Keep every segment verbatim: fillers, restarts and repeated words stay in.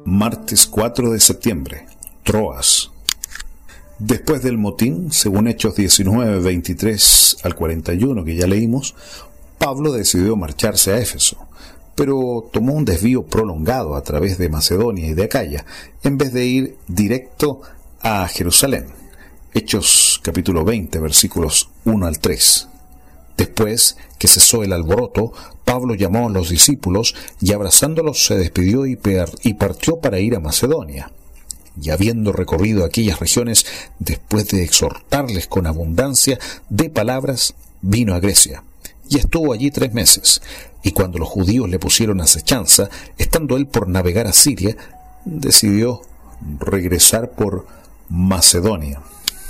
Martes cuatro de septiembre, Troas. Después del motín, según Hechos diecinueve, veintitrés al cuarenta y uno que ya leímos, Pablo decidió marcharse a Éfeso, pero tomó un desvío prolongado a través de Macedonia y de Acaya, en vez de ir directo a Jerusalén. Hechos capítulo veinte, versículos uno al tres. Después que cesó el alboroto, Pablo llamó a los discípulos y abrazándolos se despidió y, per- y partió para ir a Macedonia. Y habiendo recorrido aquellas regiones, después de exhortarles con abundancia de palabras, vino a Grecia. Y estuvo allí tres meses. Y cuando los judíos le pusieron acechanza, estando él por navegar a Siria, decidió regresar por Macedonia.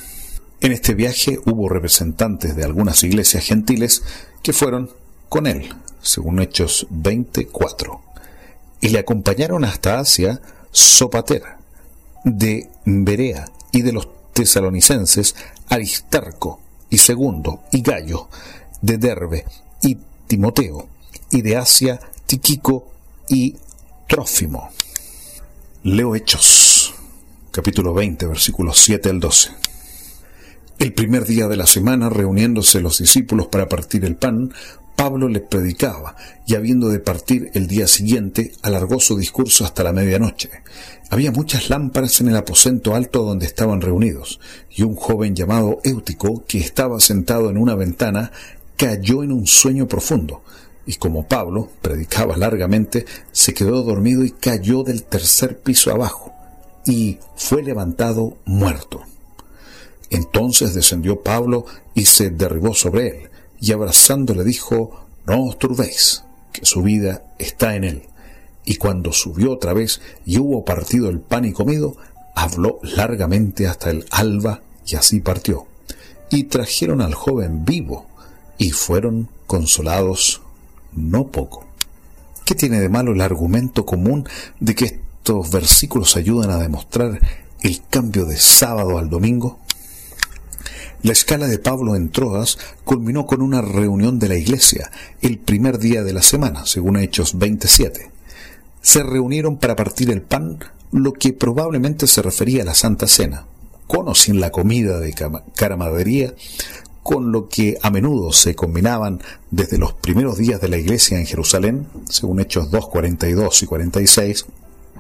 En este viaje hubo representantes de algunas iglesias gentiles que fueron con él, según Hechos veinticuatro. Y le acompañaron hasta Asia Sópater, de Berea, y de los tesalonicenses Aristarco y Segundo y Gallo, de Derbe y Timoteo, y de Asia Tíquico y Trófimo. Leo Hechos, capítulo veinte, versículos siete al doce. El primer día de la semana, reuniéndose los discípulos para partir el pan, Pablo les predicaba, y habiendo de partir el día siguiente, alargó su discurso hasta la medianoche. Había muchas lámparas en el aposento alto donde estaban reunidos, y un joven llamado Éutico, que estaba sentado en una ventana, cayó en un sueño profundo, y como Pablo predicaba largamente, se quedó dormido y cayó del tercer piso abajo, y fue levantado muerto. Entonces descendió Pablo y se derribó sobre él, y abrazándole dijo: «No os turbéis, que su vida está en él». Y cuando subió otra vez y hubo partido el pan y comido, habló largamente hasta el alba, y así partió. Y trajeron al joven vivo, y fueron consolados no poco. ¿Qué tiene de malo el argumento común de que estos versículos ayudan a demostrar el cambio de sábado al domingo? La escala de Pablo en Troas culminó con una reunión de la iglesia el primer día de la semana, según Hechos veintisiete. Se reunieron para partir el pan, lo que probablemente se refería a la Santa Cena, con o sin la comida de camaradería, con lo que a menudo se combinaban desde los primeros días de la iglesia en Jerusalén, según Hechos dos, cuarenta y dos y cuarenta y seis.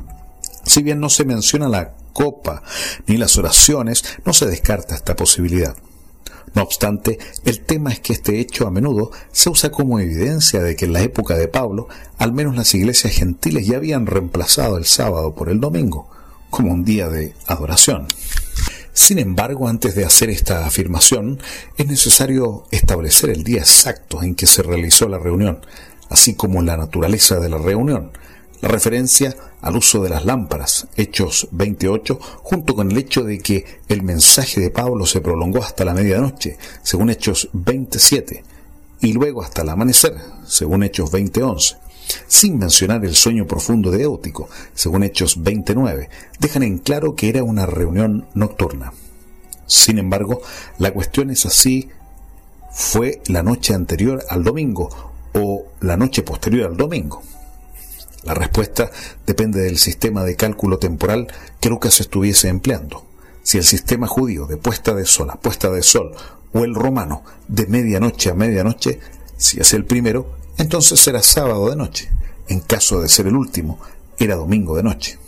Si bien no se menciona la copa ni las oraciones, no se descarta esta posibilidad. No obstante, el tema es que este hecho a menudo se usa como evidencia de que en la época de Pablo, al menos las iglesias gentiles ya habían reemplazado el sábado por el domingo, como un día de adoración. Sin embargo, antes de hacer esta afirmación, es necesario establecer el día exacto en que se realizó la reunión, así como la naturaleza de la reunión. La referencia al uso de las lámparas, Hechos veintiocho, junto con el hecho de que el mensaje de Pablo se prolongó hasta la medianoche, según Hechos veintisiete, y luego hasta el amanecer, según Hechos veinte once, sin mencionar el sueño profundo de Éutico, según Hechos veintinueve, dejan en claro que era una reunión nocturna. Sin embargo, la cuestión es así: ¿fue la noche anterior al domingo o la noche posterior al domingo? La respuesta depende del sistema de cálculo temporal que Lucas estuviese empleando. Si el sistema judío de puesta de sol a puesta de sol, o el romano de medianoche a medianoche, si es el primero, entonces será sábado de noche. En caso de ser el último, era domingo de noche.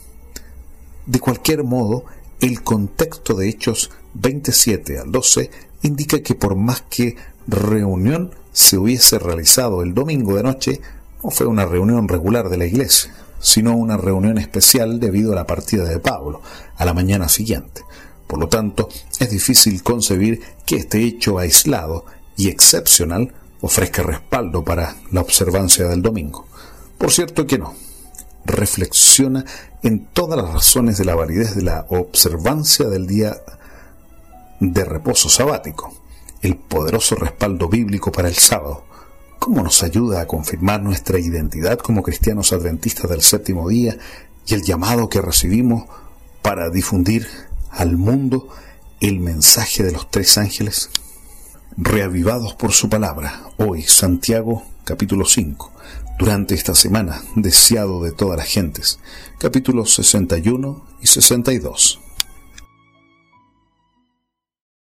De cualquier modo, el contexto de Hechos veintisiete al doce indica que por más que reunión se hubiese realizado el domingo de noche, no fue una reunión regular de la iglesia, sino una reunión especial debido a la partida de Pablo a la mañana siguiente. Por lo tanto, es difícil concebir que este hecho aislado y excepcional ofrezca respaldo para la observancia del domingo. Por cierto que no. Reflexiona en todas las razones de la validez de la observancia del día de reposo sabático, el poderoso respaldo bíblico para el sábado. ¿Cómo nos ayuda a confirmar nuestra identidad como cristianos adventistas del séptimo día y el llamado que recibimos para difundir al mundo el mensaje de los tres ángeles? Reavivados por su palabra, hoy Santiago capítulo cinco, durante esta semana, deseado de todas las gentes. Capítulos sesenta y uno y sesenta y dos.